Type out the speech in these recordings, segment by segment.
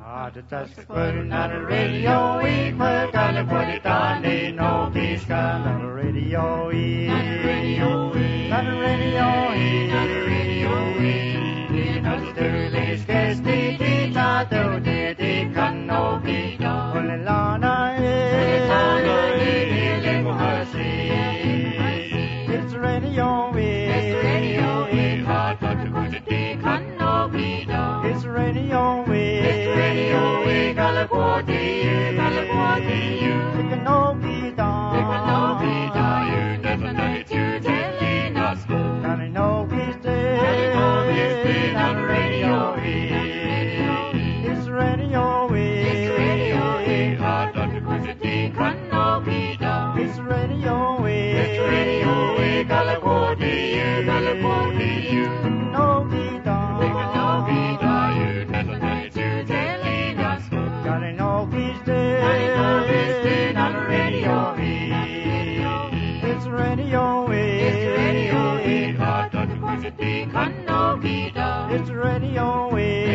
Not a radio, we put on the put it on the no peace, not a radio, not a radio, not a radio, not a radio, not a dirty sketch, the not the can no be done. It's radio, it's radio, hard but to put it can no be done. It's radio, it's radio, Galaquati, you can no be done. You can no be done, you never know to telling us. Can I know peace day? Not a radio, it's radio, it's radio, hard but to put it can no be done. It's radio, Galaquati, you can no be done. You can no be done, you never know to telling us. Can I know peace day? Not a radio, it's radio, it's radio, hard but to put it can no be done. It's radio,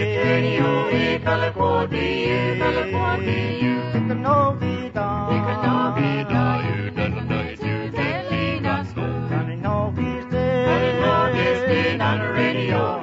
Galaquati, you can no be done. You can no be done, you never know to telling us. Can I know peace day? Not a radio,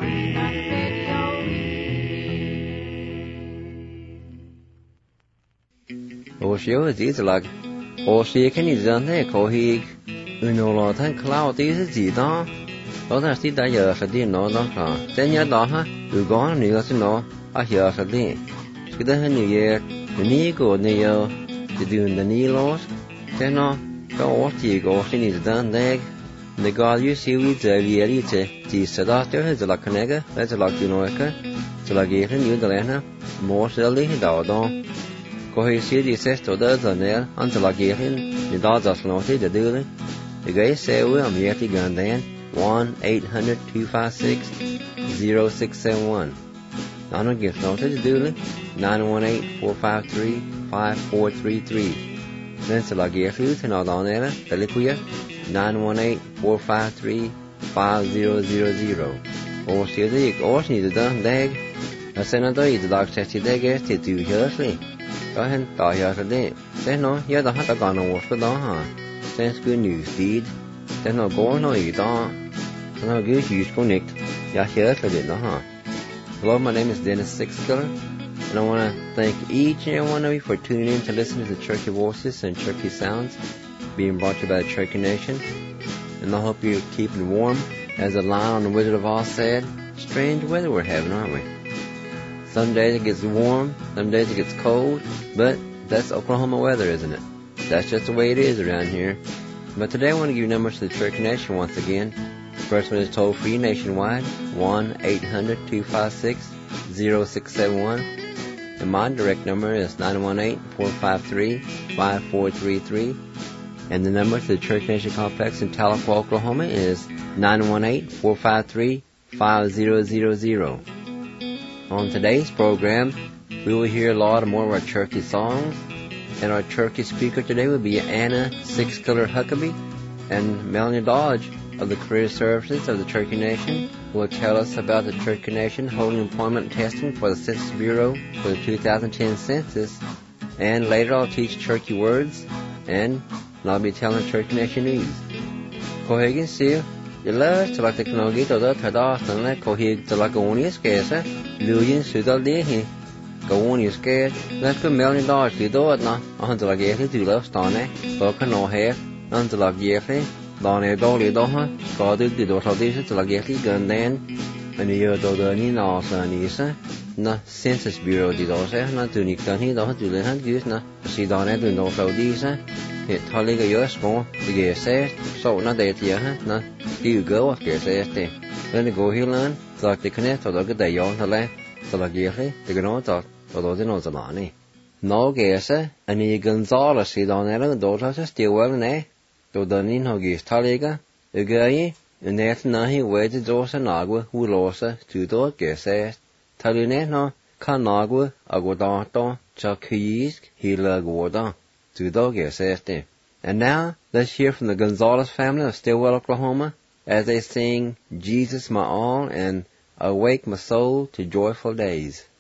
Oshio is like Oshie can is done there, Kohig, Unola, and Cloud is it, huh? Other see that you're a dear no, don't then your daughter, you go on, you got to know, I hear a day. She doesn't New Year, the knee go near, to do the knee laws, then no, go off you go, she needs done there. The God you see with the Viarite, the Sadaster is like a nigger, that's like you know, so like if you the Lena, more silly, he died. Kohisi di sesto da zanel until I gave him the dogs noted the duly. The guy say we am yet gun then 1-800-256-0671. Nano gift noted duly 918-453-5433. Then till I gave you to not on there, the liquia 918-453-5000. Or see the or need the done dag. A senator is the dog tested dag to do hersley. Có hên tỏ hiểu thật đấy. Thế nó nhớ đó hát ta còn một cái đó hả? Thế cứ news feed. Thế nó có nó ý đó. Nó cứ use connect. Ya hiểu thật đấy đó hả? Hello, my name is Dennis Sixkiller, and I want to thank each and every one of you for tuning in to listen to the Cherokee Voices and Cherokee Sounds being brought to you by the Cherokee Nation. And I hope you're keeping warm. As the line on the Wizard of Oz said, strange weather we're having, aren't we? Some days it gets warm, some days it gets cold, but that's Oklahoma weather, isn't it? That's just the way it is around here. But today I want to give you numbers to the Cherokee Nation once again. The first one is toll-free nationwide, 1-800-256-0671. And my direct number is 918-453-5433. And the number to the Cherokee Nation Complex in Tahlequah, Oklahoma is 918-453-5000. On today's program, we will hear a lot more of our Cherokee songs, and our Cherokee speaker today will be Anna Sixkiller Huckabee, and Melanie Dodge of the Career Services of the Cherokee Nation will tell us about the Cherokee Nation holding employment testing for the Census Bureau for the 2010 census, and later I'll teach Cherokee words, and I'll be telling Cherokee Nation news. Kohegan see you love to like the technology to the Tadas and let Kohig to like a one is case, Luyin Sudal Dehi. Go on, you scared. Let's go Melanie Dodge to do it now. Until I get it to love Stone, Boca no hair, until I get it. Don a dolly doha, Scotted the daughter of this till I get it gun then. And you do the Nina Sanisa. No Census Bureau did also not to Nick Dunny, don't do the hand use na. See Don Ed and no so these. It Holly a year small to get said, so not that year, no. You go, get said. Then you go here learn, like the connect or the day on the left. So like yearly, the granota, or those in Ozamani. No guess, and you Gonzales see down there, the daughters still well in there. Do the Nino gives Taliga, the guy, and that's Nahi wedged Dosa Nagua, who lost to do guess. Talineno, Canagua, Aguadato, Chakuisk, Hila Guada, to do guess. And now, let's hear from the Gonzales family of Stillwell, Oklahoma, as they sing Jesus My All and Awake My Soul to Joyful Days.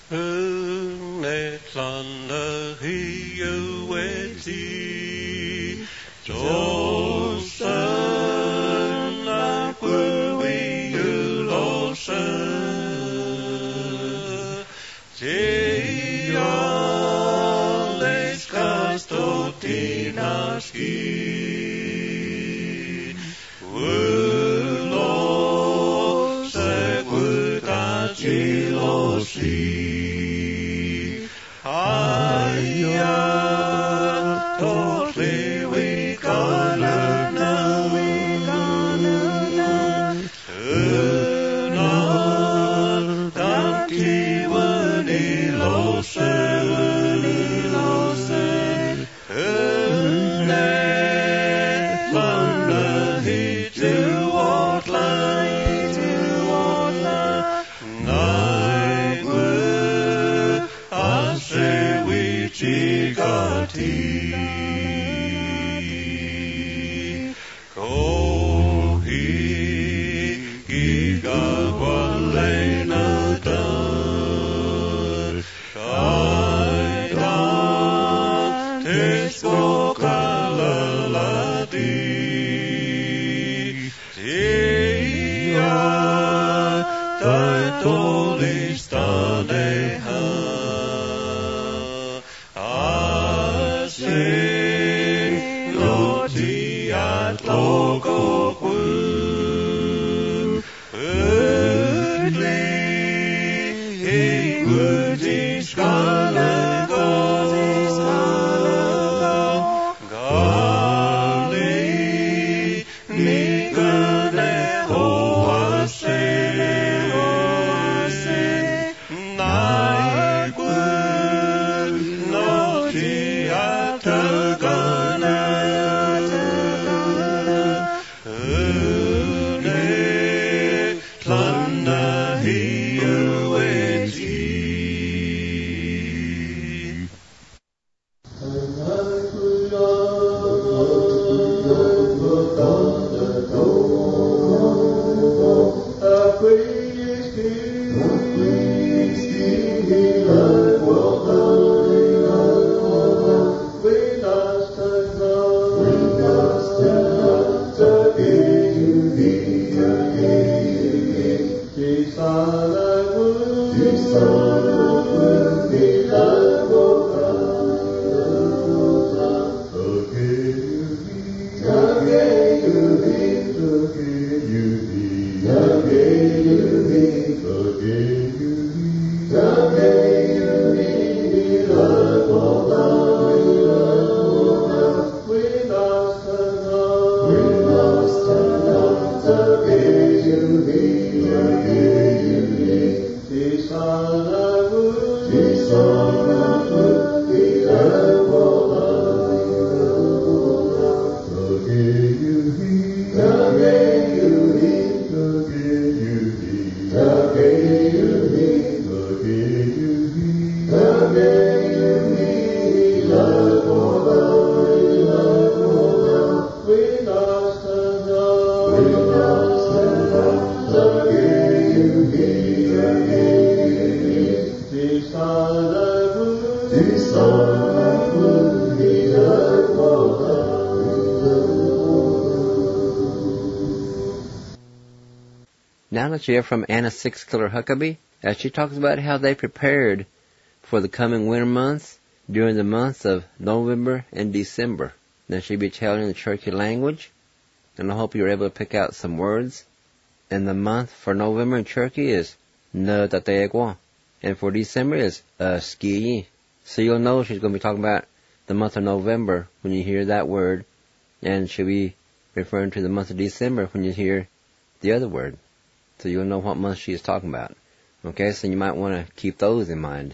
Now let's hear from Anna Six Killer Huckabee as she talks about how they prepared for the coming winter months during the months of November and December. Then she'll be telling the Cherokee language, and I hope you're able to pick out some words. And the month for November in Cherokee is Nötategwa, and for December is Skiyi. So you'll know she's going to be talking about the month of November when you hear that word, and she'll be referring to the month of December when you hear the other word. So you'll know what month she is talking about. Okay, so you might want to keep those in mind.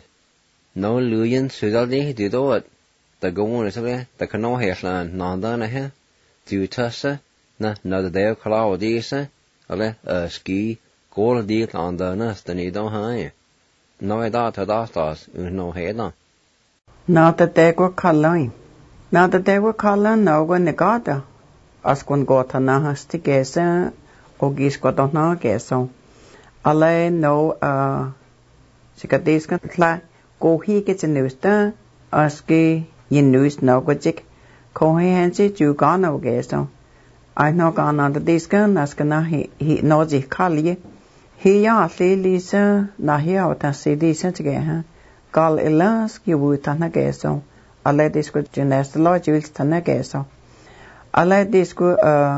No luyen sudaldi didot. The go is okay. The cano hairline nanda he. Do tussa na no the day cloud disa. Ale ski gold deal on the nest and you don't hang. No data datas no head on. Not that they were calling. Not that they were calling no when the gata. As one got na has to guess. Og gis got on na gesso. Ale no Sikadiskan tla kohi ke news aske yin news no gojik kohi hansi ju gana geso. I know gana the diskan askana he noji kali. He ya lisa na he out si disa tige gal elas ki wutana geso. Alle disku genestalo jules tana geso. Alle disku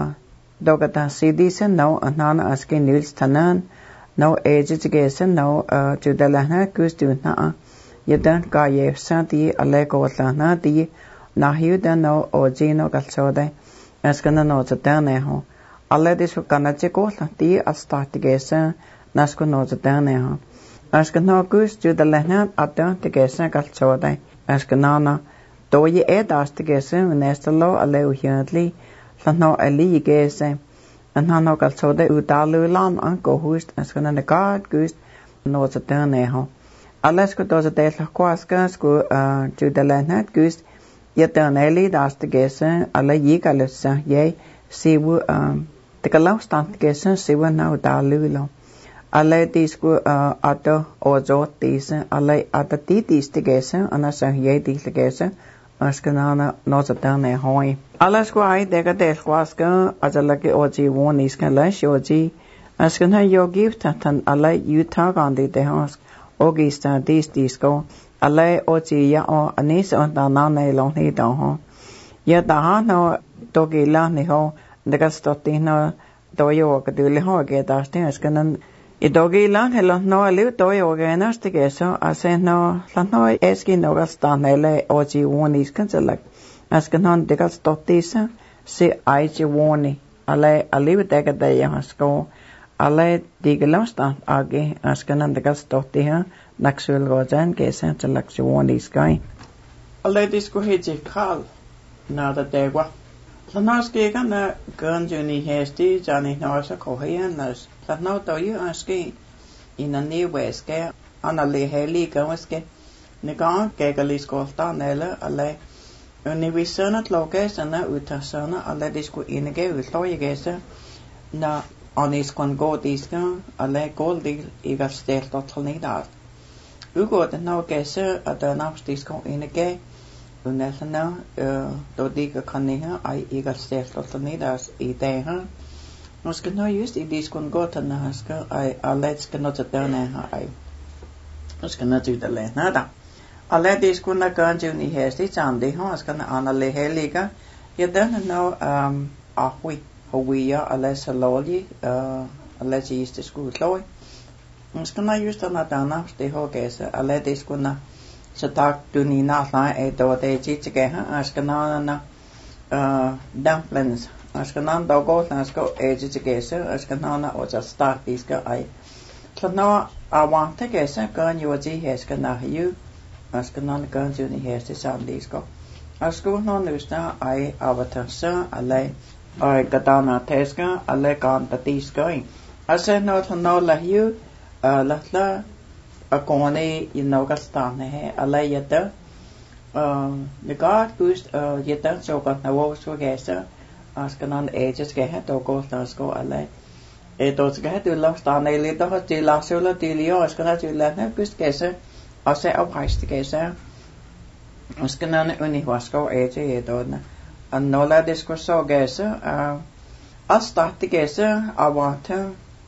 dogata si disa no anana aske news tanan no age tige no judalana kustuna Yadan ka santi alle ko lana di nahiu dan no ojino kalsode askana no zatane ho alle disu kanache ko di astatigesa nasko no zatane ho askana kus judalana adan tigesa kalsode askana na doye edastigesa nestalo alle uhyadli lano ali gese anano kalsode utalu lan anko hust askana ne god kus no zatane ho Alles ko doza dela kwaska sko judalanat gust yataneli daste gese alla yigalusa ye siwu de kalaustand gese siwu na dalulo alla disku ato ozo dise alla atati diste gese anasa ye diste gese askanana nozatane hoi alles ko ai dega del kwaska azala ke oji woni skan shoji askana yogi tatan alla yutagandi de hask Ogista disco alle ochi ya o anis on da na ne long ni da ho ya da no togi la ni ho de ka stotti no do yo ka du le ho ge da ste skanan I dogi la helo no le do yo ge na ste ge so ase no la no eski no ga sta ne le ochi woni skan selak askanan de ka stotti sa se ai chi woni alle ali de ka de ya sko alle digelasta age askanan de ka stotti ha Naxuel Rojan gesa til laksjoni sky. Alle disco hije kal na da degwa. Lanaske kana ganjuni hesti jani nosa kohianas. Lanau to you aske in a new weske anale heli gawaske. Nigan gegalis kolta nele alle univisionat logesana utasana alle disco inege utloyegesa na anis kon go diska alle goldig igastel totalnidad. Ugo den no gese at the nafstis kom inege unelna do diga kanniha ai igal stelt nidas ideha Nuska no just I diskon gotana haska ai aletska notadana ai Nuska no tudale nada alle diskon na ganjuni hesti chandi haska na anale heliga yadana no ahui howiya alle saloli alle jiste skutloy Skana just na dana ste hogesa alle diskuna så tak du ni na la do de chichige ha skana na dumplings skana do go na sko chichige skana na o just start diska ai so no I want to get kan you ji skana you skana kan ju ni heste sam disko asko no nusta ai avatar alle ai gadana teska alle kan tatiska ase no la you Latla akone inogastane he alayata the god boost yeta so got na wo so gesa askanan ages ge het og go tasko alay dos ge het lo stane le to hat la sola tilio askana til la na boost gesa ase op heist gesa askanan uni wasko age edona annola diskurso gesa astat gesa awata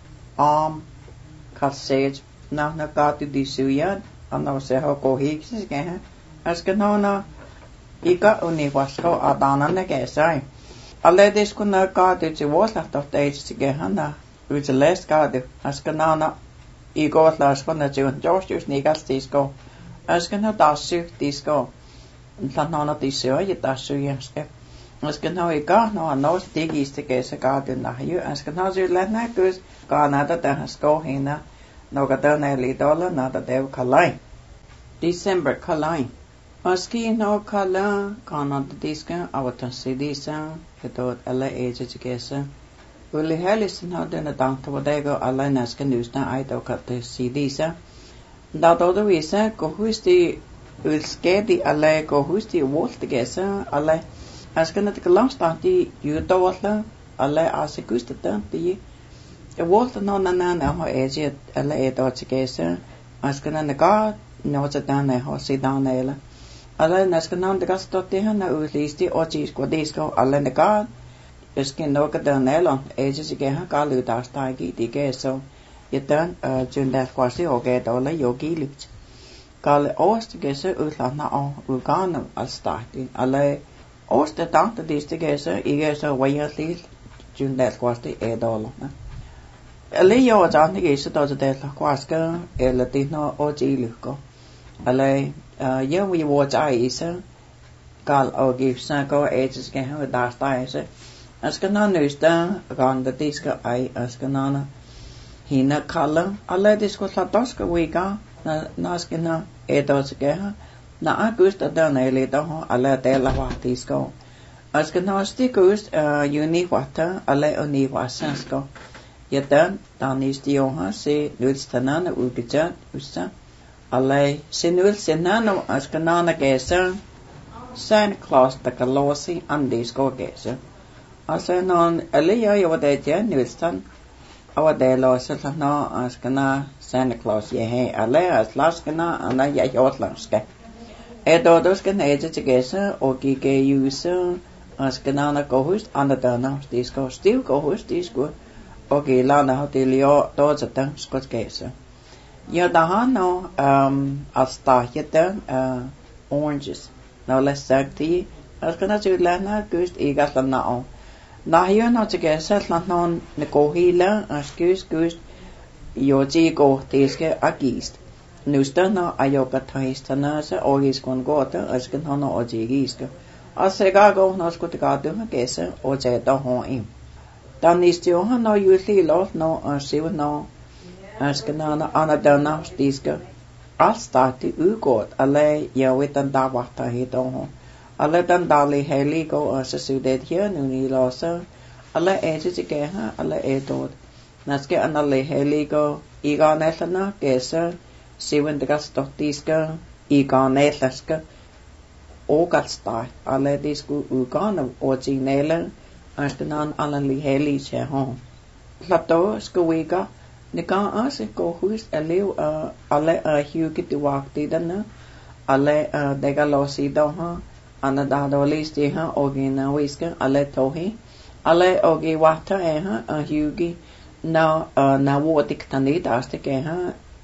Kalsage na gatu di suyan ano se ho ko hiksis ge askanona ika uni wasko adana na ge sai alle diskuna gatu ti waslagt of days ge hana ut lest gatu askanona iko laskona ti just ni gastisko askana dasu disko planana disu ye dasu yeske askana ika no ano stigis te ge se gatu na yu askana zu lena kus Canada da hasko hina nogadana lidola nada dev kalai December kalai aski no kala Canada diska avata sidisa hetot alla age gesa uli helis no dena danta bodego alla naska nusna aito katte sidisa da todo visa ko husti ulskedi alla ko husti volt gesa alla askana te kalastati yutawalla alla asikusta tanti Walter no na ho age alla edo gesa askana naga no zadane ho sidanela alla naskana de gastotti hana ulisti ochis kodisko alla naga iskin no kadanela ejes ge ha kalu dastagi digeso yetan junda kwasi oge dola yogi lut kal oostgese utlana o ugana alstati alla ooste tante distigese igese wayatli junda kwasi e dola alle yo jani gese do de kwaska el tino oji luko alle ye we watch isa kal ogi sako ejes ge ha dastagi askana nusta ganda diska ai askanana hina kala alla disko latoska wiga naskina edosge na agusta danele da alla dela watisko askana stikus uni wata alla uni wasasko yetan danistio se nulstanana ugeja usa alla sinul senano askanana gesa Santa Claus da kalosi andisko gesa asa non aliya yawadaja nilstan awadelo salana askana Santa Claus ye ale aslaskana ana ya yotlanske edo doskana ejegesa ogige yusa askana na kohust andadana disko stil kohust disko ogi lana hotelio dozata skotkesa ya dahano astahita oranges no less sakti askana julana gust igatlana Nahio no te setlant non nekohila askus yoji go tiske agist. Nustana ayoka taistana se ogis kon gota asken hono ojigiska. Asregago no skutikadu gese oje da hoim. Dan istio no yusli lot no asiv no askenana anadana stiska. Alstati ugot ale yawitan dawata hito. Alla dan dali heligo asa sudet hier nuni losa alla ejige ha alla edod naske analle heligo iganelana gesa sivendegas dottiska iganelaska ogalsta alla disku ugana originale astenan alla li helige ha lato skuiga nika ase go hus elew alla huge diwakti dana alla degalosi doha anadado listi ha ogina wiska ale tohi ale ogi wata ha hugi na wotik tanit astike ha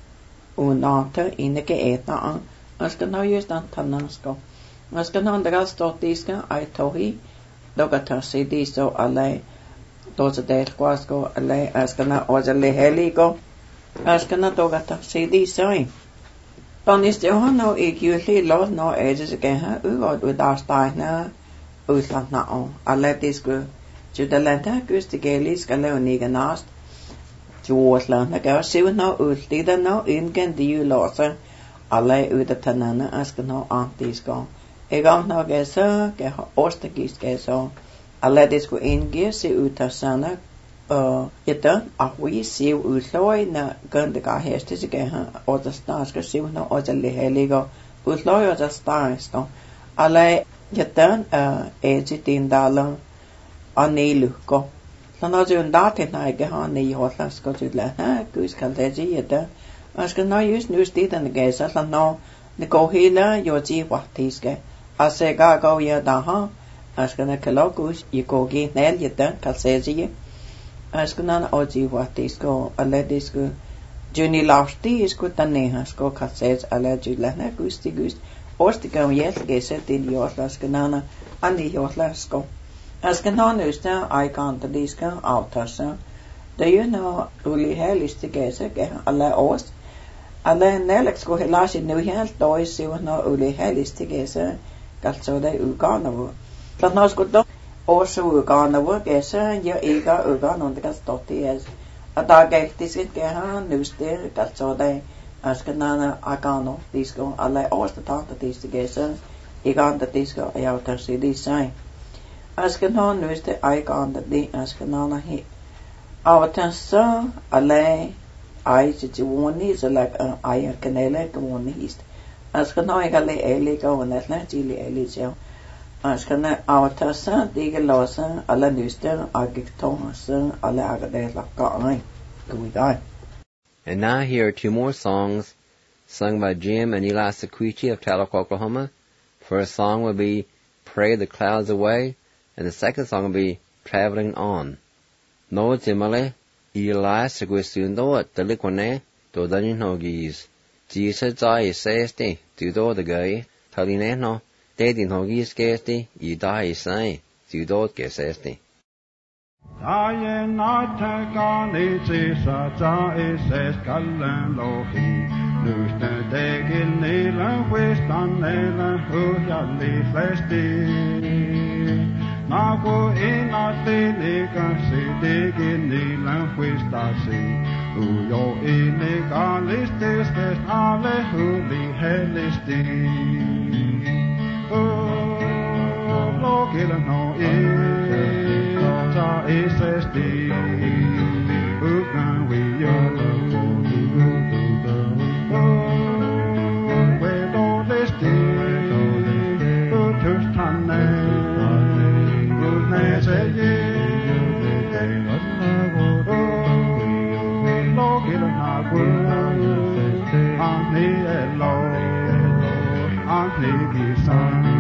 unata ineke eta askana yustan tanasko askana andagas totiska ai tohi dogata sidiso ale doza del kwasko ale askana ojale heligo askana dogata sidisoi Dan is det hono ikjuli lot no ejes geha ugod udastajna utlandna on alle disku judalenta gustigelis galoniga nast juoslandna ga sivna utlida no ingen diu losa alle udatanana askano antisko egam no gesa ge ostegis geso alle disku inge se utasana Ita ahwi siv utloi na gandega hestis geha odastanska sivna ojali heligo utloi odastanska ale yatan ejitin dalan aniluko lana jundate na geha ni hotlasko judla ha kus kaldeji yata aska na yus nustidan gesa lana nekohila yoji watiske ase ga go yadaha aska na kalogus yikogi nel yata kalseji Askunan oji watisko aledisko juni lausti isko tanehasko katsej alejulana gusti ostikam yelgese til jotlaskanana ani jotlasko askanana usta aikanta diska autasa do you know uli helistigese ge alla ost alla nelexko helashi nu helt dois sivna uli helistigese kalsode uganavu tlatnasko Osu uganavu gesa ja iga ugan ondekas totti es adagehtisit geha nuste kalsode askanana agano disko alle ostatanta distigesa iganda disko ayautarsi disai askanana nuste aikanda di askanana hi avatasa alle ai chiwoni selak ayakanele kwoni ist askanana igale eliga onetla chili elijo Askana avatasa digalosa alla nuster agiktomasa alla agadela kai. And now here are two more songs sung by Jim and Eli Sequici of Tahlequah, Oklahoma. First song will be Pray the Clouds Away, and the second song will be Traveling On. No Timale, Eli Sequisundo at the Liquane, to the Nogis. Jesus I sesti, to do the gay, Talineno, Daddy Nogis gesti, I die say, to do gesesti. I not take on it, is Callan Lohi. Lose the day in Nila, West on Nila, who shall leave Lesti. Now go in a Tilica, see, dig in Nila, West I see. Who yo illegal is this, alle who the hell is oh, look it no is SSD. Who can we where don't they stay? Who to stand there? Who's next a year? Look it not good. Auntie hello, Auntie give some.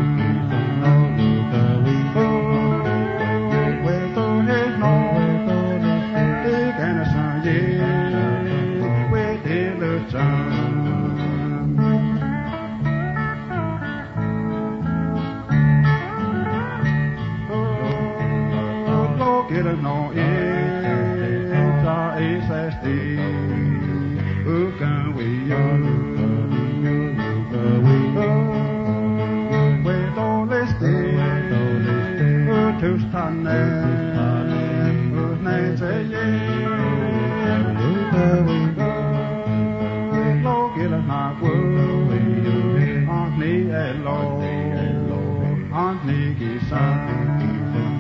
No is SSD. Who can we we don't listen. Who to stand there? Who's next a year? Look at not good. Aunt Lee hello. Aunt Lee give something.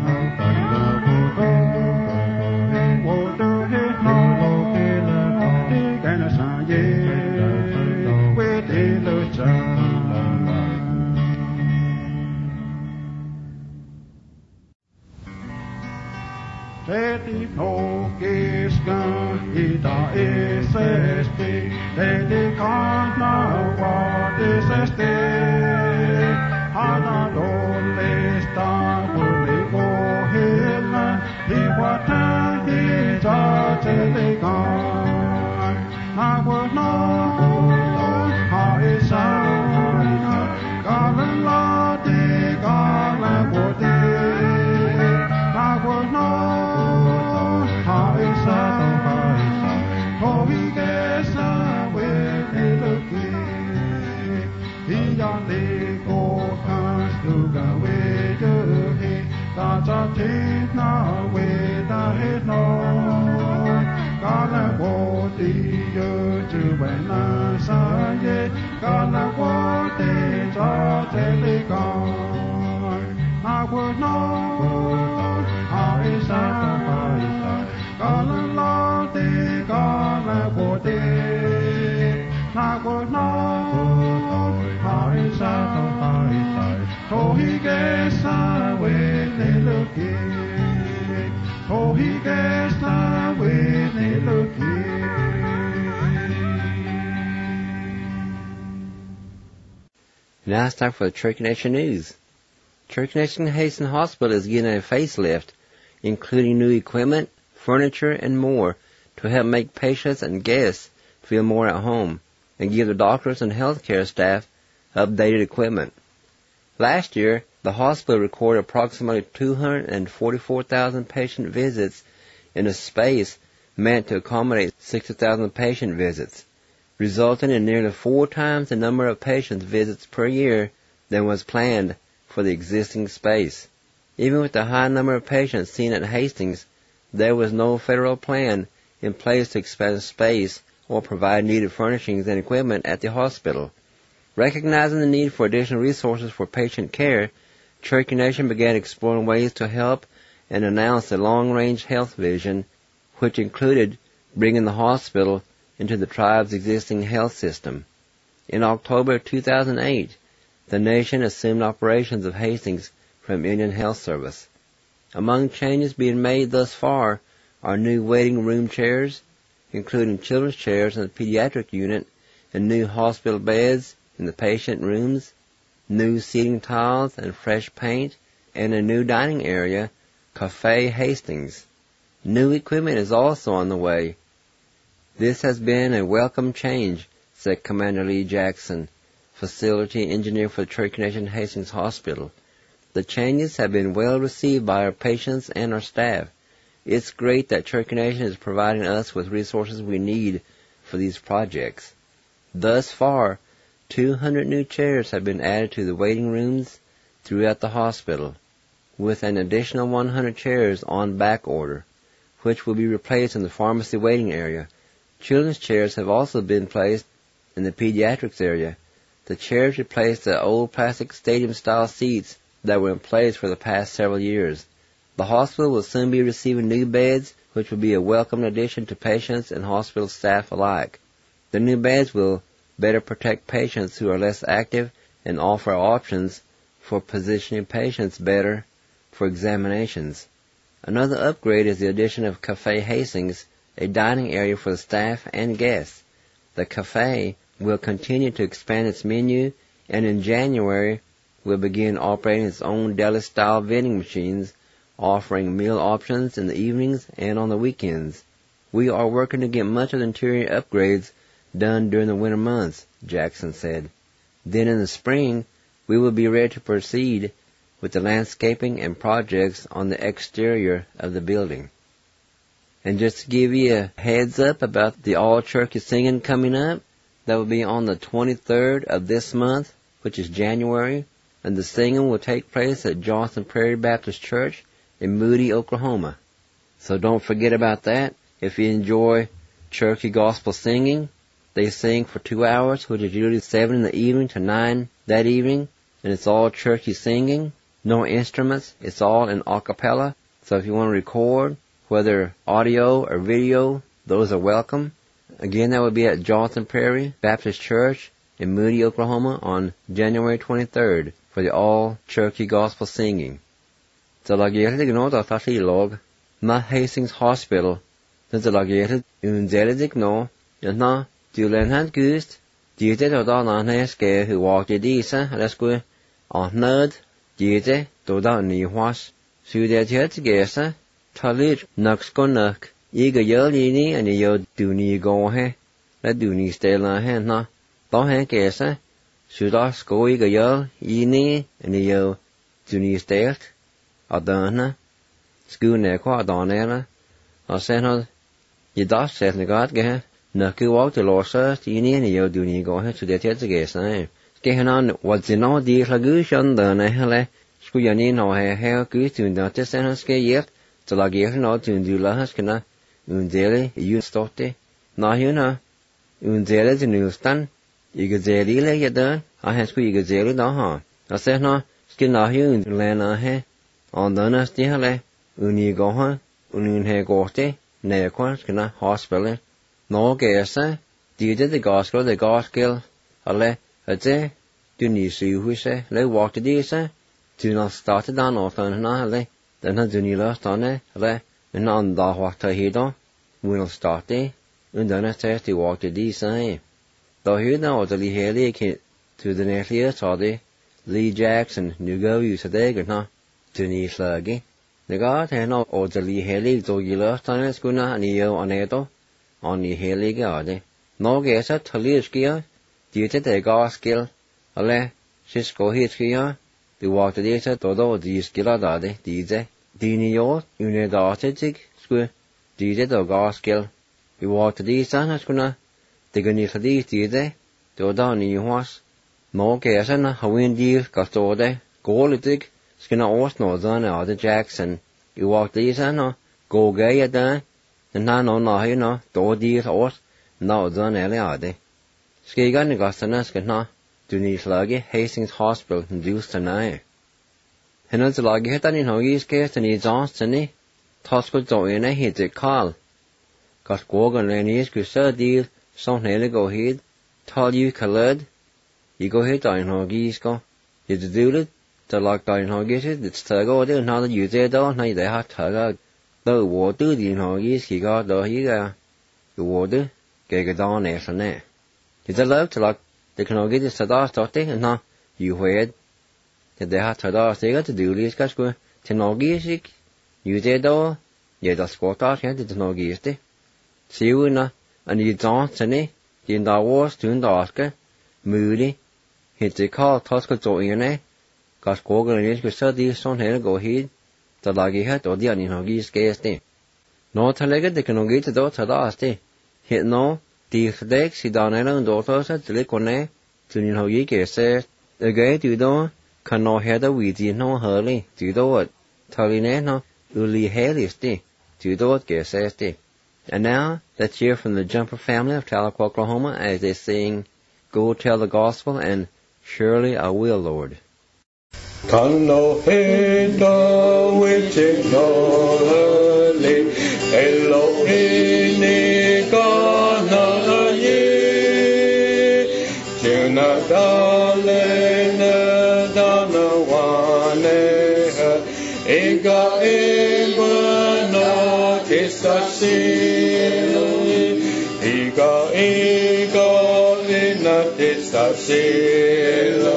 Teddy no kiskan ita SSD. Teddy kana what SSD. Hana dole sta kuli go hela. Di wata di ja Teddy kan. Na wo no ha isa. Gala la de gala wo de. Na wo no. Now it's time for the Cherokee Nation News. Cherokee Nation Hazen Hospital is getting a facelift, including new equipment, furniture, and more to help make patients and guests feel more at home and give the doctors and healthcare staff updated equipment. Last year, the hospital recorded approximately 244,000 patient visits in a space meant to accommodate 60,000 patient visits, resulting in nearly 4 times the number of patient visits per year than was planned for the existing space. Even with the high number of patients seen at Hastings, there was no federal plan in place to expand space or provide needed furnishings and equipment at the hospital. Recognizing the need for additional resources for patient care, Cherokee Nation began exploring ways to help and announced a long-range health vision, which included bringing the hospital into the tribe's existing health system. In October 2008, the nation assumed operations of Hastings from Indian Health Service. Among changes being made thus far are new waiting room chairs, including children's chairs in the pediatric unit and new hospital beds in the patient rooms, new seating tiles and fresh paint, and a new dining area, Cafe Hastings. New equipment is also on the way. This has been a welcome change, said Commander Lee Jackson, facility engineer for Cherokee Nation Hastings Hospital. The changes have been well received by our patients and our staff. It's great that Cherokee Nation is providing us with resources we need for these projects. Thus far, 200 new chairs have been added to the waiting rooms throughout the hospital, with an additional 100 chairs on back order, which will be replaced in the pharmacy waiting area. Children's chairs have also been placed in the pediatrics area. The chairs replaced the old plastic stadium-style seats that were in place for the past several years. The hospital will soon be receiving new beds, which will be a welcome addition to patients and hospital staff alike. The new beds will better protect patients who are less active and offer options for positioning patients better for examinations. Another upgrade is the addition of Cafe Hastings, a dining area for the staff and guests. The cafe will continue to expand its menu, and in January will begin operating its own deli-style vending machines, offering meal options in the evenings and on the weekends. We are working to get much of the interior upgrades done during the winter months, Jackson said. Then in the spring, we will be ready to proceed with the landscaping and projects on the exterior of the building. And just to give you a heads up about the All Cherokee Singing coming up, that will be on the 23rd of this month, which is January, and the singing will take place at Johnson Prairie Baptist Church in Moody, Oklahoma. So don't forget about that. If you enjoy Cherokee gospel singing, they sing for 2 hours, which is usually 7 in the evening to 9 that evening, and it's all Cherokee singing, no instruments, it's all in a cappella. So if you want to record, whether audio or video, those are welcome. Again, that will be at Johnson Prairie Baptist Church in Moody, Oklahoma on January 23rd for the all Cherokee gospel singing. So lagiated no da tashi log, ma Hastings Hospital, then the lagiated unzelig no, and na, du lenhand gust, dite do da na neske who walked the disa, let's go on nerd, dite do da ni was, su de jet gesa, talit nux go nuk, Iga yelini and yo do ni go he, let do ni stay la hen na, do he kesa, should us go iga yel, ini and yo do ni stay adana, school ne qua donella, or send her, you does set the god ge, nucky walk the law search, ini and yo do ni go he to the jet guess, eh? Scahan on what's in all the lagushon the nehele, squeanin or hair goose to not just send her scare yet, to lagier no to do la huskina. Unzele you stotte na huna unzele de nustan igazeli le yada I has ku igazeli da ha I na skin na hu lena he on dana stihale uni go ha unin he gote ne kwa skina hospital no gesa dide the gospel ale ate du ni su hu se le walk the disa do not start down off na ale then ha du ni la stane ale and on the water here, we'll start it, and then I start to walk the design. Though here now, the Lee Haley to the next year, saw the Lee Jackson, New Go, you said, no, to knee sluggy. The God had no, or the Lee Haley, though you last time it's good and you on it, on the Haley guard. No guess at Talia skier, due to the God skill, ale, Cisco hit skier, the walk the data, though the skill are the Dini yo, une dartig, sque, dide do gaskil. We walked to these and skuna, the gunny dide, do down in was. No gasan, a wind deal, castode, golitig, skina ost no zone or the Jackson. You walked these and go gay at that, and no, you know, do deal ost, no zone eliade. Skigan gastana skina, do need sluggy, Hastings Hospital, induced tonight. Hennes lag heter ni hogis case ni Johnson Tosco join hit the call. Got Gorgon Lenny's good deal, some nearly go ahead, tell you colored. You go ahead on hogis go. You do it, the lock down hogis, it's tug over another you there don't know they have tug out. The water the hogis he got the here. The water, get down there. The Is a love to like the can get this tada starting and now you heard that they have tada they to do this guys go to no gisic you did all yeah the sport out here to no giste see you na and you don't any in the wars to the oscar moody hit the call tosca to in eh gas go go is go study son here go ahead the lagi hat or the any no gis geste no talega de can get to tada ste hit no die gedek si dan en dotos at le konne tunin ho yi ke se de ge tu do kan no he da wi ji no he li tu do tali ne no uli he li sti tu do ke se sti. And now let's hear from the Jumper family of Tahlequah, Oklahoma as they sing Go Tell the Gospel and Surely I Will, Lord. Kan no he da wi ji no li elo ni ka na na dale na dana wane ega ega no tisasilo ega ega na tisasilo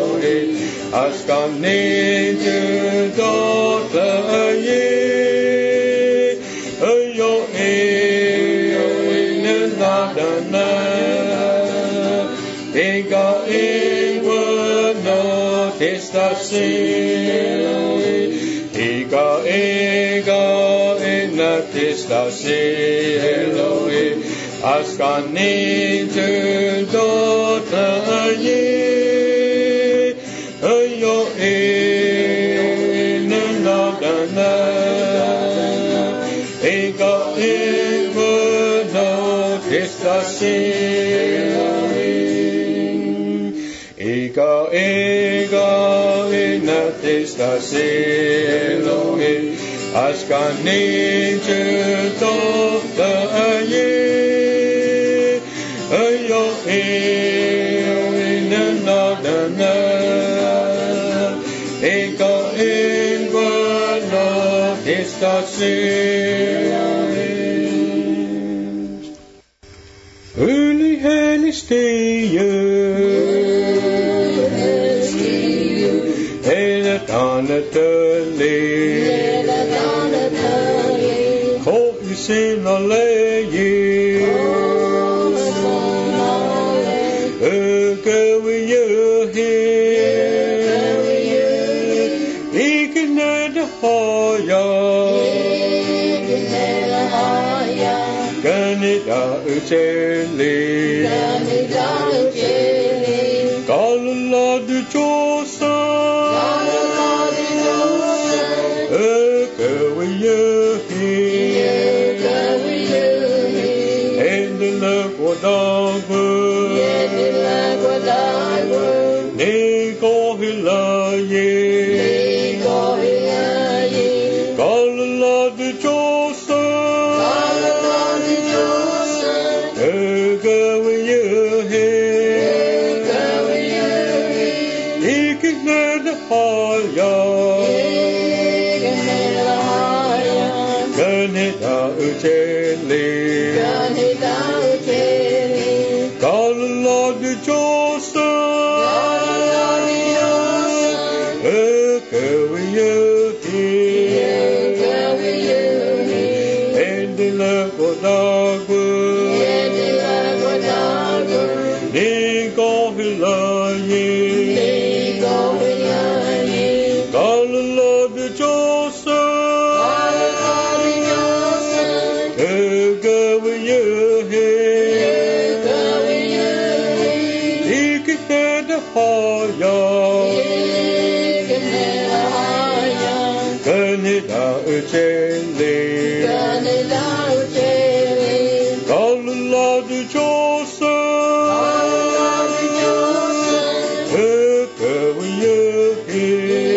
askani ju dota ye ayo na dana ega ega no tistasilo ega ega na tistasilo askani ju dota ye ayo na dana ega ega no tistasilo ega ega na tistasilo askani ju dota ye ayo na dana ega ega no tistasilo Uli heli stier hele taneteli ko isin aleyi Egewi yehi ikinede hoya Ganida ucheli Kalala du chosa Egewi yehi Endele kodagu Nego hilaye Kalala du chosa Egewi yehi Ikinede haya Ganida ucheli Kalala du chosa Egewi yehi Endele kodagu Nego hilaye Kalala du chosa Egewi yehi Ikinede haya Ganida ucheli Kalala du chosa Egewi yehi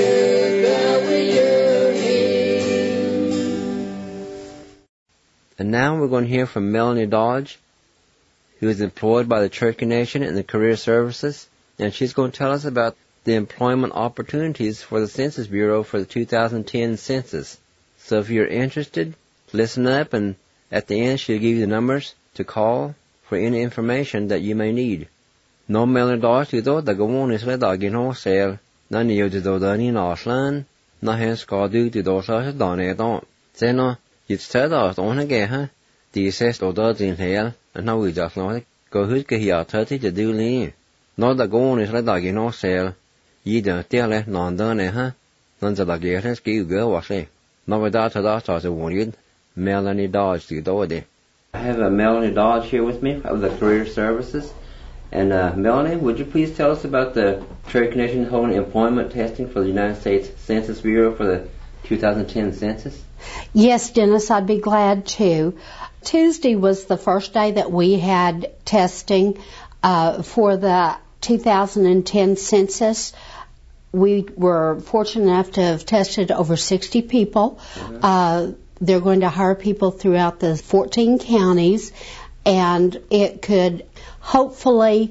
And now we're going to hear from Melanie Dodge, who is employed by the Church Nation in the Career Services, and she's going to tell us about the employment opportunities for the Census Bureau for the 2010 census. So if you're interested, listen up, and at the end she'll give you the numbers to call for any information that you may need. No Melanie Dodge to do the Gawon is let dog in wholesale, none you to do the in Auslan, no hence called you to do such a donate don't. Say no, you'd said us on again, huh? The says to does in hell, and now we just know it. Go who's get here 30 to do leave. No the Gawon is let dog in wholesale, ye don't tell it, non done it, huh? None of the gears give girl was it. No without that as a warrior, Melanie Dodge to do it. I have a Melanie Dodge here with me of the Career Services. And Melanie, would you please tell us about the Cherokee Nation holding employment testing for the United States Census Bureau for the 2010 census? Yes, Dennis, I'd be glad to. Tuesday was the first day that we had testing for the 2010 census. We were fortunate enough to have tested over 60 people. They're going to hire people throughout the 14 counties, and it could hopefully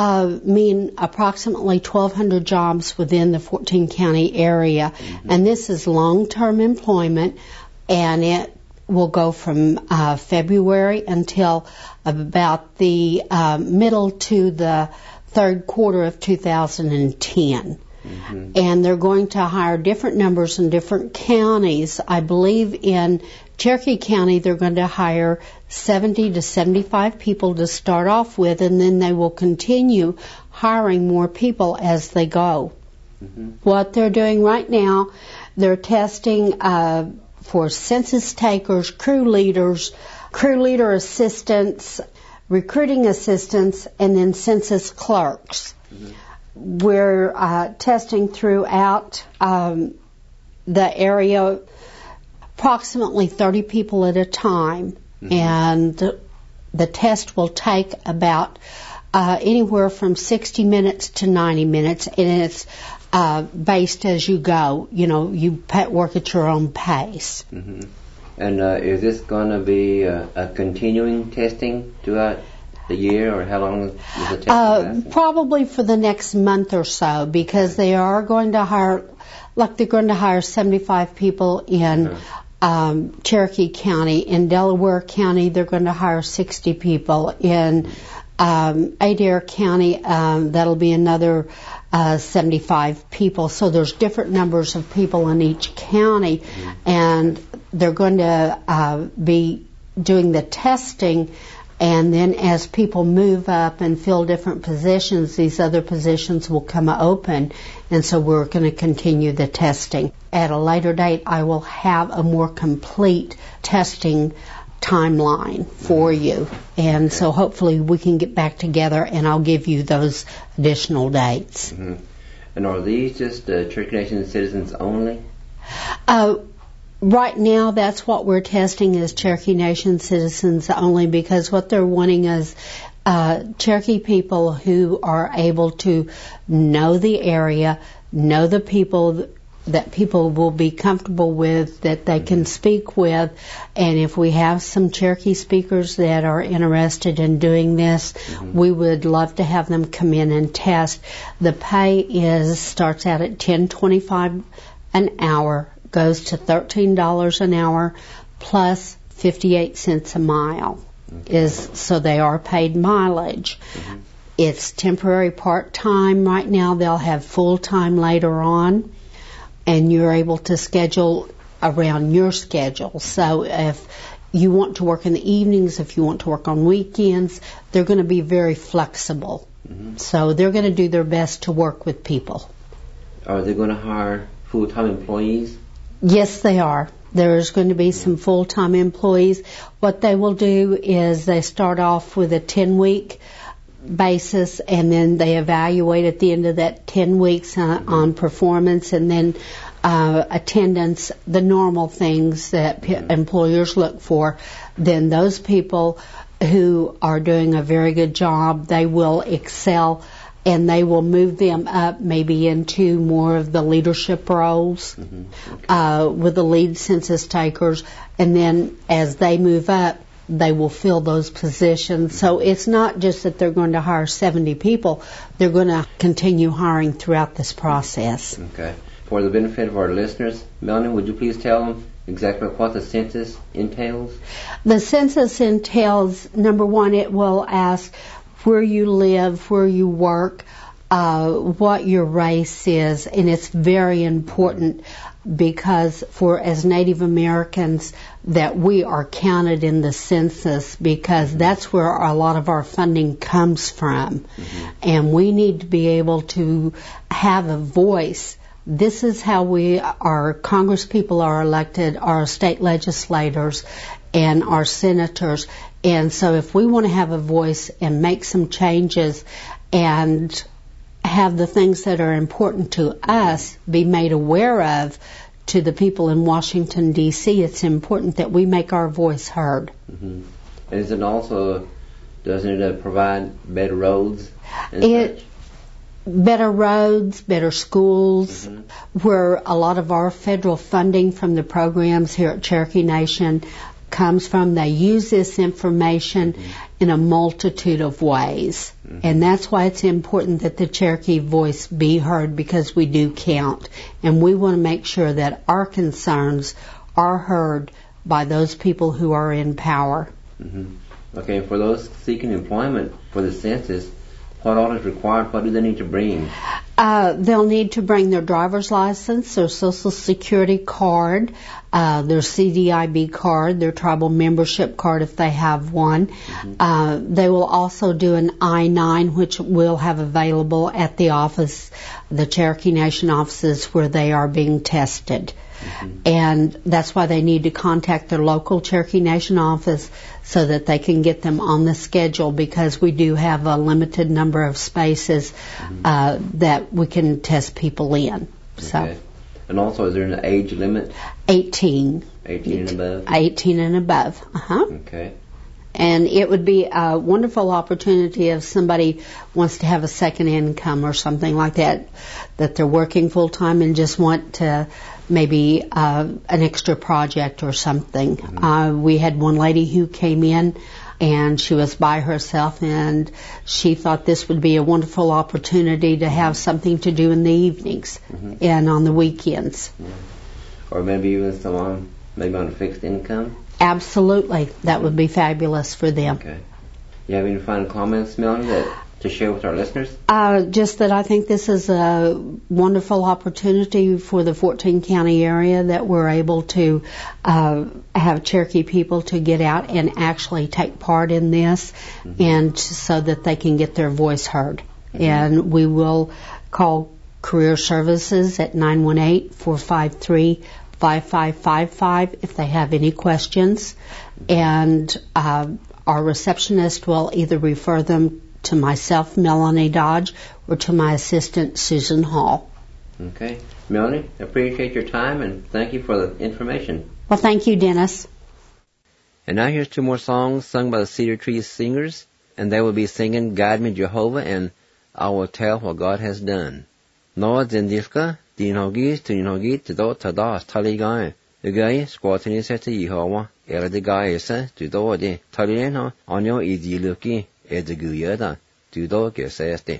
mean approximately 1,200 jobs within the 14 county area. Mm-hmm. And this is long-term employment, and it will go from February until about the middle to the third quarter of 2010. Mm-hmm. And they're going to hire different numbers in different counties. I believe in Cherokee County they're going to hire 70 to 75 people to start off with, and then they will continue hiring more people as they go. Mm-hmm. What they're doing right now, they're testing for census takers, crew leaders, crew leader assistants, recruiting assistants, and then census clerks. Mm-hmm. We're testing throughout the area, approximately 30 people at a time. Mm-hmm. And the test will take about anywhere from 60 minutes to 90 minutes, and it's based as you go. You know, you work at your own pace. Mm-hmm. And is this going to be a continuing testing throughout the year, or how long is the testing lasting? Probably for the next month or so, because they are going to hire, they're going to hire 75 people in Cherokee County. In Delaware County, they're going to hire 60 people. In Adair County, that'll be another 75 people. So there's different numbers of people in each county, and they're going to be doing the testing. And then as people move up and fill different positions, these other positions will come open. And so we're going to continue the testing. At a later date, I will have a more complete testing timeline for you. And so hopefully we can get back together and I'll give you those additional dates. Mm-hmm. And are these just Cherokee Nation citizens only? Right now, that's what we're testing is Cherokee Nation citizens only, because what they're wanting is Cherokee people who are able to know the area, know the people that people will be comfortable with, that they can speak with. And if we have some Cherokee speakers that are interested in doing this, we would love to have them come in and test. The pay starts out at $10.25 an hour. Goes to $13 an hour plus 58 cents a mile. So they are paid mileage. Mm-hmm. It's temporary part-time right now. They'll have full-time later on, and you're able to schedule around your schedule. So if you want to work in the evenings, if you want to work on weekends, they're going to be very flexible. Mm-hmm. So they're going to do their best to work with people. Are they going to hire full-time employees? Yes, they are. There's going to be some full-time employees. What they will do is they start off with a 10-week basis, and then they evaluate at the end of that 10 weeks on performance, and then attendance, the normal things that employers look for. Then those people who are doing a very good job, they will excel, and they will move them up maybe into more of the leadership roles with the lead census takers. And then as they move up, they will fill those positions. So it's not just that they're going to hire 70 people. They're going to continue hiring throughout this process. Okay. For the benefit of our listeners, Melanie, would you please tell them exactly what the census entails? The census entails, number one, it will ask where you live, where you work, what your race is, and it's very important because for as Native Americans that we are counted in the census because that's where a lot of our funding comes from. Mm-hmm. And we need to be able to have a voice. This is how our congresspeople are elected, our state legislators, and our senators. And so if we want to have a voice and make some changes and have the things that are important to us be made aware of to the people in Washington, D.C., it's important that we make our voice heard. Mm-hmm. And is it also, doesn't it provide better roads and such? Better roads, better schools, mm-hmm. where a lot of our federal funding from the programs here at Cherokee Nation comes from. They use this information mm-hmm. in a multitude of ways. Mm-hmm. And that's why it's important that the Cherokee voice be heard because we do count. And we want to make sure that our concerns are heard by those people who are in power. Mm-hmm. Okay, for those seeking employment for the census, what all is required? What do they need to bring? They'll need to bring their driver's license, their Social Security card, their CDIB card, their tribal membership card if they have one. Mm-hmm. They will also do an I-9, which we'll have available at the office, the Cherokee Nation offices where they are being tested. Mm-hmm. And that's why they need to contact their local Cherokee Nation office so that they can get them on the schedule because we do have a limited number of spaces mm-hmm. that we can test people in. Okay. So. And also, is there an age limit? 18. 18 and above? 18 and above. Uh-huh. Okay. And it would be a wonderful opportunity if somebody wants to have a second income or something like that they're working full time and just want to maybe an extra project or something. Mm-hmm. We had one lady who came in and she was by herself and she thought this would be a wonderful opportunity to have something to do in the evenings mm-hmm. and on the weekends. Yeah. Or maybe even someone maybe on a fixed income? Absolutely. That would be fabulous for them. Okay. You have any final comments, Melanie, to share with our listeners? Just that I think this is a wonderful opportunity for the 14-county area that we're able to have Cherokee people to get out and actually take part in this mm-hmm. and so that they can get their voice heard. Mm-hmm. And we will call Career Services at 918-453-5555 if they have any questions. And our receptionist will either refer them to myself, Melanie Dodge, or to my assistant, Susan Hall. Okay. Melanie, I appreciate your time and thank you for the information. Well, thank you, Dennis. And now here's two more songs sung by the Cedar Tree Singers, and they will be singing Guide Me Jehovah and I Will Tell What God Has Done. Noa Zindilka, Dinhogi, Tinhogi, Tido Tadas, Taligai, the guy, squatting set to Yehovah, Ela the guy is to do de Talina, on your easy looky. Edguyada, to do que se este.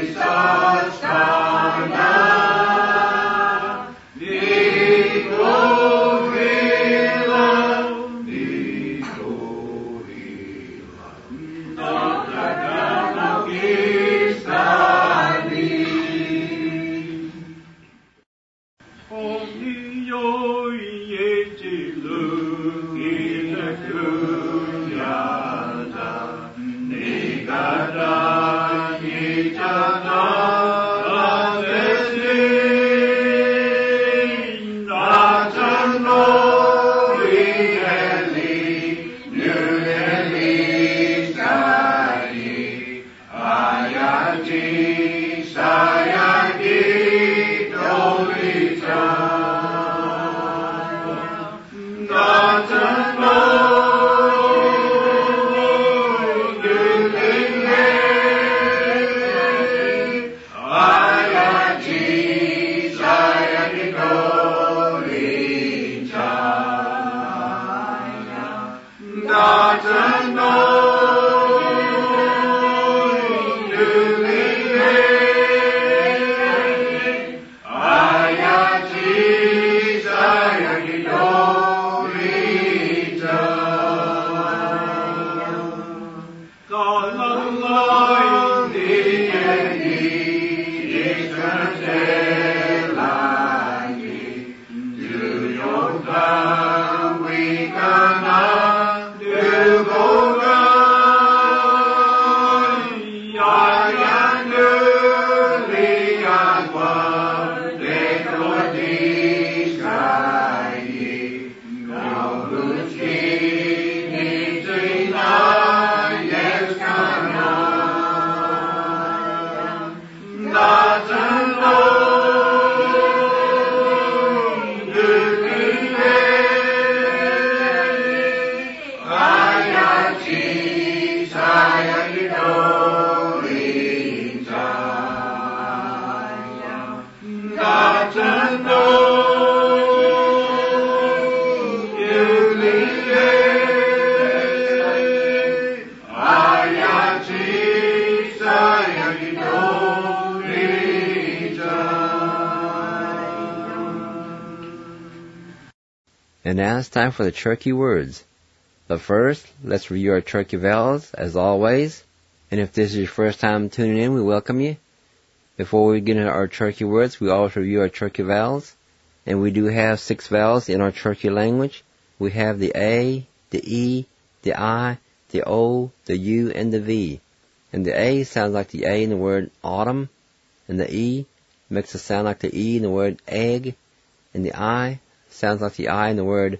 And now it's time for the Cherokee words. But first, let's review our Cherokee vowels, as always. And if this is your first time tuning in, we welcome you. Before we get into our Cherokee words, we always review our Cherokee vowels. And we do have 6 vowels in our Cherokee language. We have the A, the E, the I, the O, the U, and the V. And the A sounds like the A in the word autumn. And the E makes it sound like the E in the word egg. And the I sounds like the I in the word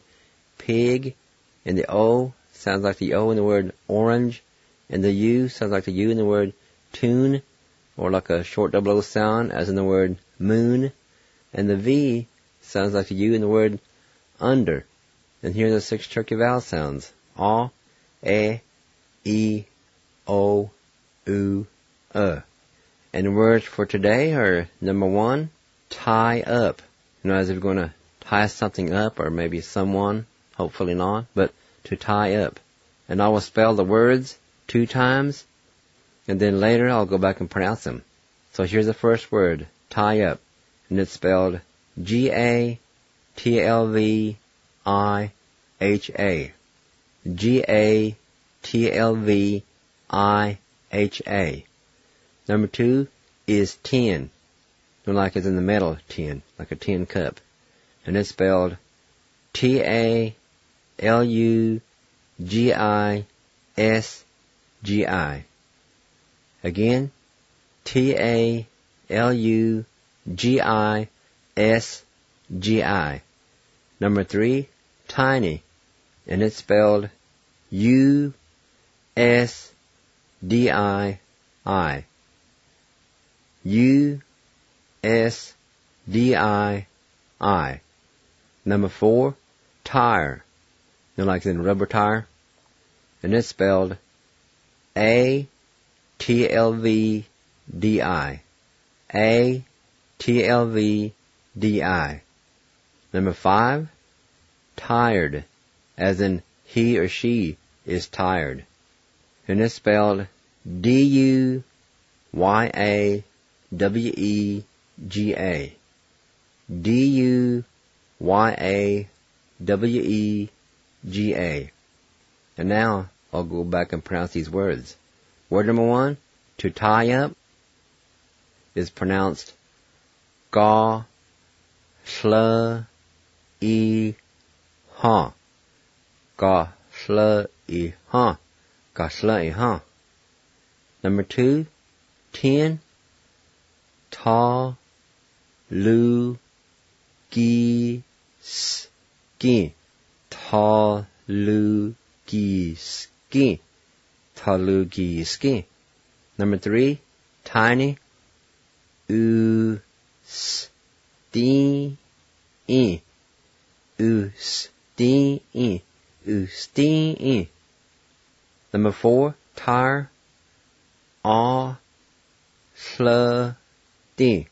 pig. And the O sounds like the O in the word orange. And the U sounds like the U in the word tune, or like a short double O sound, as in the word moon. And the V sounds like the U in the word under. And here are the 6 Cherokee vowel sounds. A, E, O, U, And the words for today are, number 1, tie up. You know, as if you're going to tie something up, or maybe someone, hopefully not, but to tie up. And I will spell the words 2 times, and then later I'll go back and pronounce them. So here's the first word, tie up, and it's spelled G-A-T-L-V-I-H-A. G-A-T-L-V-I-H-A. Number 2 is tin, like it's in the metal tin, like a tin cup. And it's spelled T-A-L-U-G-I-S-G-I. Again, T-A-L-U-G-I-S-G-I. Number 3, tiny, and it's spelled U-S-D-I-I. U-S-D-I-I. Number 4, tire, like in rubber tire, and it's spelled A-T-L-V-D-I. A-T-L-V-D-I. Number 5, tired, as in he or she is tired, and it's spelled D-U-Y-A-R-D. W-E-G-A. D-U-Y-A-W-E-G-A. And now I'll go back and pronounce these words. Word number 1, to tie up, is pronounced Ga, Shla, E, Ha. Ga, Shla, E, Ha. Ga, Shla, E, Ha. Number 2, 10, Ta, Lu, Gi, Ski. Ta, Lu, Gi, Ski. Ta, Lu, Gi, Ski. Number 3, tiny, U, S, D, E. U, S, D, E. U, S, D, E. Number 4, tire, A, Sl, D.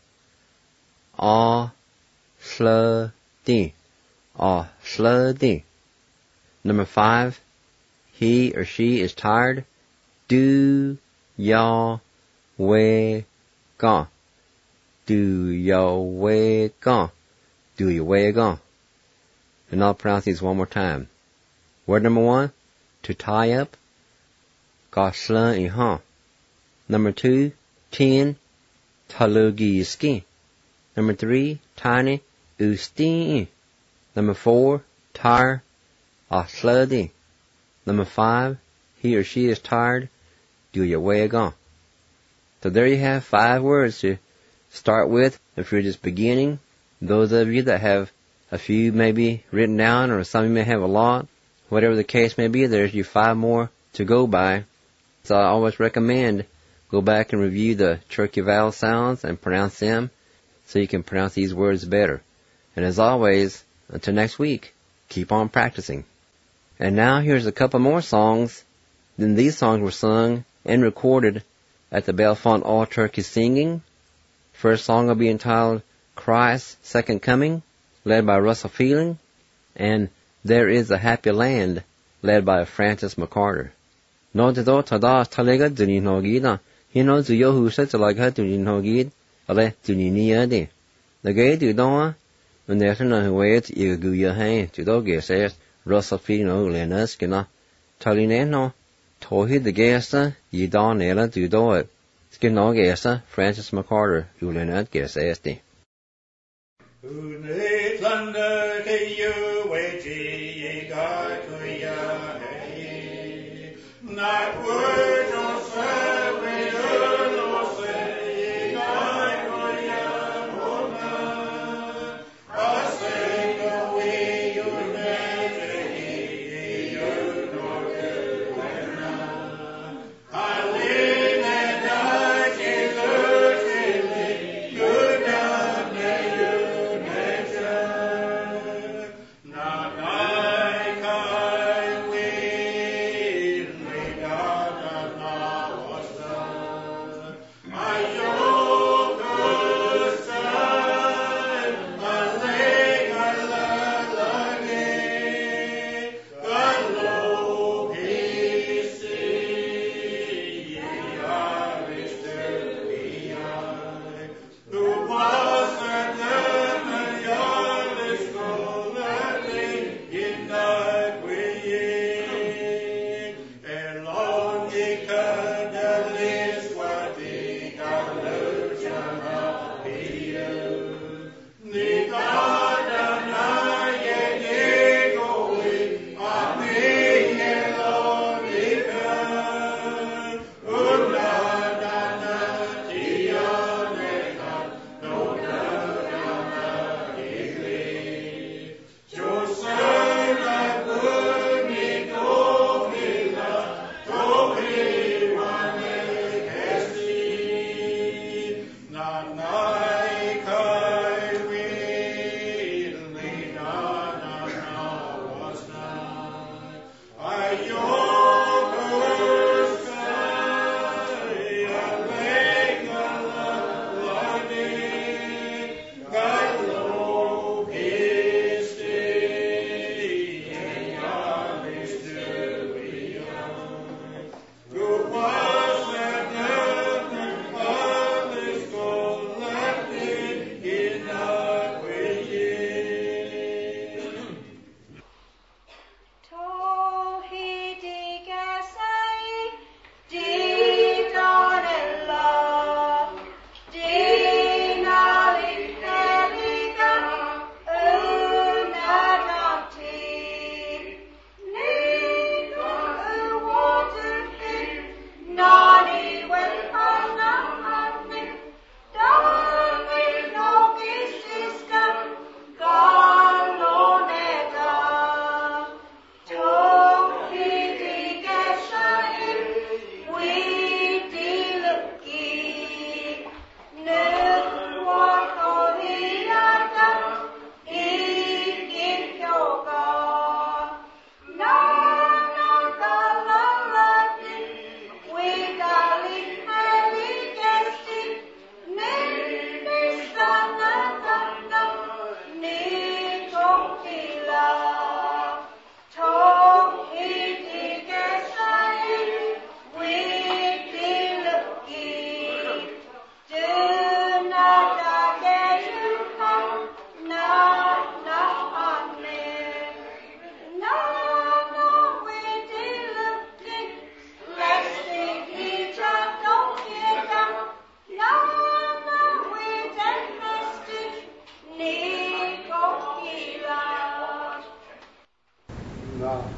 A, Sl, D. A, Sl, D. Number 5, he or she is tired. Do, ya, we, ga. Do, ya, we, ga. Do, ya, we, ga. And I'll pronounce these one more time. Word number 1, to tie up. Ga, shla, e, ha. Number 2, 10, talugi, ski. Number 3, tiny, usti. Number 4, tire, asladi. Number 5, he or she is tired. Do your way gone. So there you have 5 words to start with if you're just beginning. Those of you that have a few maybe written down, or some of you may have a lot, whatever the case may be, there's you 5 more to go by. So I always recommend go back and review the Cherokee vowel sounds and pronounce them so you can pronounce these words better. And as always, until next week, keep on practicing. And now here's a couple more songs. Then these songs were sung and recorded at the Bellefonte All Turkey Singing. First song will be entitled Christ's Second Coming, led by Russell Feeling, and There Is a Happy Land, led by Francis McCarter. No te do tada talega duni no gida. Hino zu yo hu sa talaga duni no gid. Ale duni ni ade. The gay do doa. And there's no way it's you go your hand to do guess as Russell Feeling no lenas kina. Taline no. Tohi the gesta ye don ela do do it. Skin no gesta Francis McCarter you lenat guess as de. Not word nor serve we no say, God for ya, Mona. I say the way you never you nor Gilena. I live and I can look you not may you nature.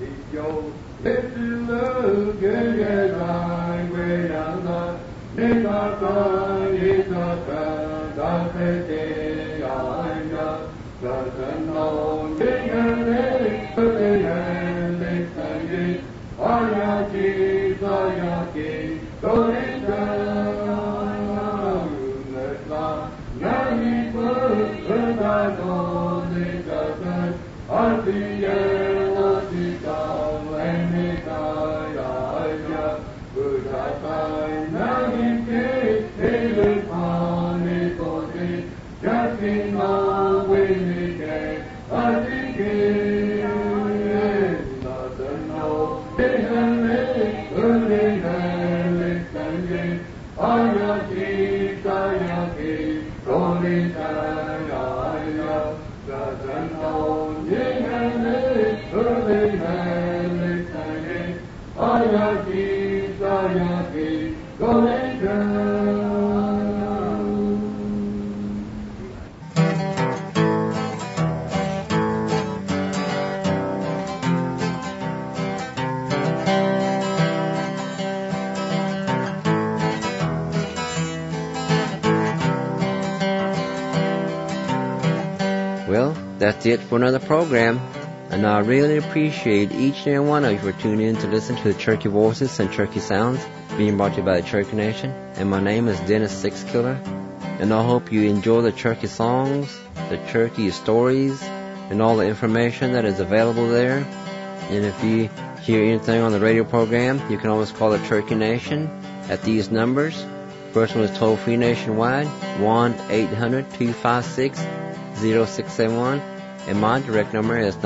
Well, that's it for another program, and I really appreciate each and every one of you for tuning in to listen to the Cherokee Voices and Cherokee Sounds being brought to you by the Cherokee Nation. And my name is Dennis Sixkiller, and I hope you enjoy the Cherokee songs, the Cherokee stories, and all the information that is available there. And if you hear anything on the radio program, you can always call the Cherokee Nation at these numbers. First one is toll-free nationwide, 1-800-256-0671, and my direct number is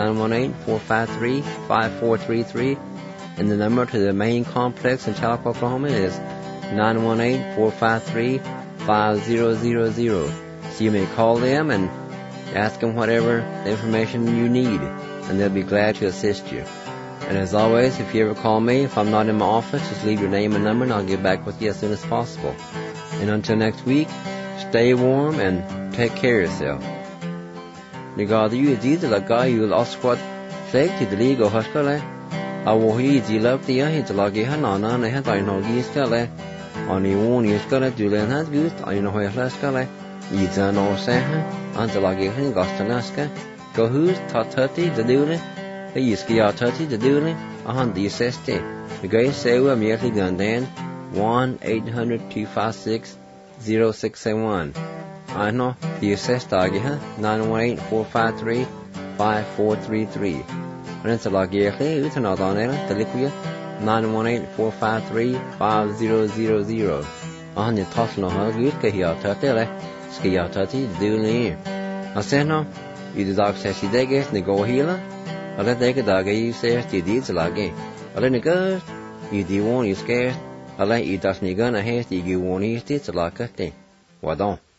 918-453-5433, and the number to the main complex in Tahlequah, Oklahoma is 918-453-5000. So you may call them and ask them whatever information you need, and they'll be glad to assist you. And as always, if you ever call me, if I'm not in my office, just leave your name and number, and I'll get back with you as soon as possible. And until next week, stay warm and take care of yourself. Nigga, you did the guy you lost what fake to the league or hospital. I will hear the love the eye to log a hanana and I had I know geese galley. On the one is gonna do learn has good, I know where last galley. You don't know, say, until I get in Gostanaska. Go who's taught 30 the dooley. He used to get 30 the dooley. 100 60. The guy say we're merely gone then. 1-800-256-0671. I know the assess doggy, 918-453-5433. And it's a log here, it's another on there, the liquid 918-453-5000. On the toss no hug, you can hear 30, ski out 30, do near. I said no, you the dog says he dig it, and go healer. I let take a dog, you say, the deeds log in. I let it go, you do one, you scared. I let you does me gun a hasty, you won't eat it, like a thing. What don't?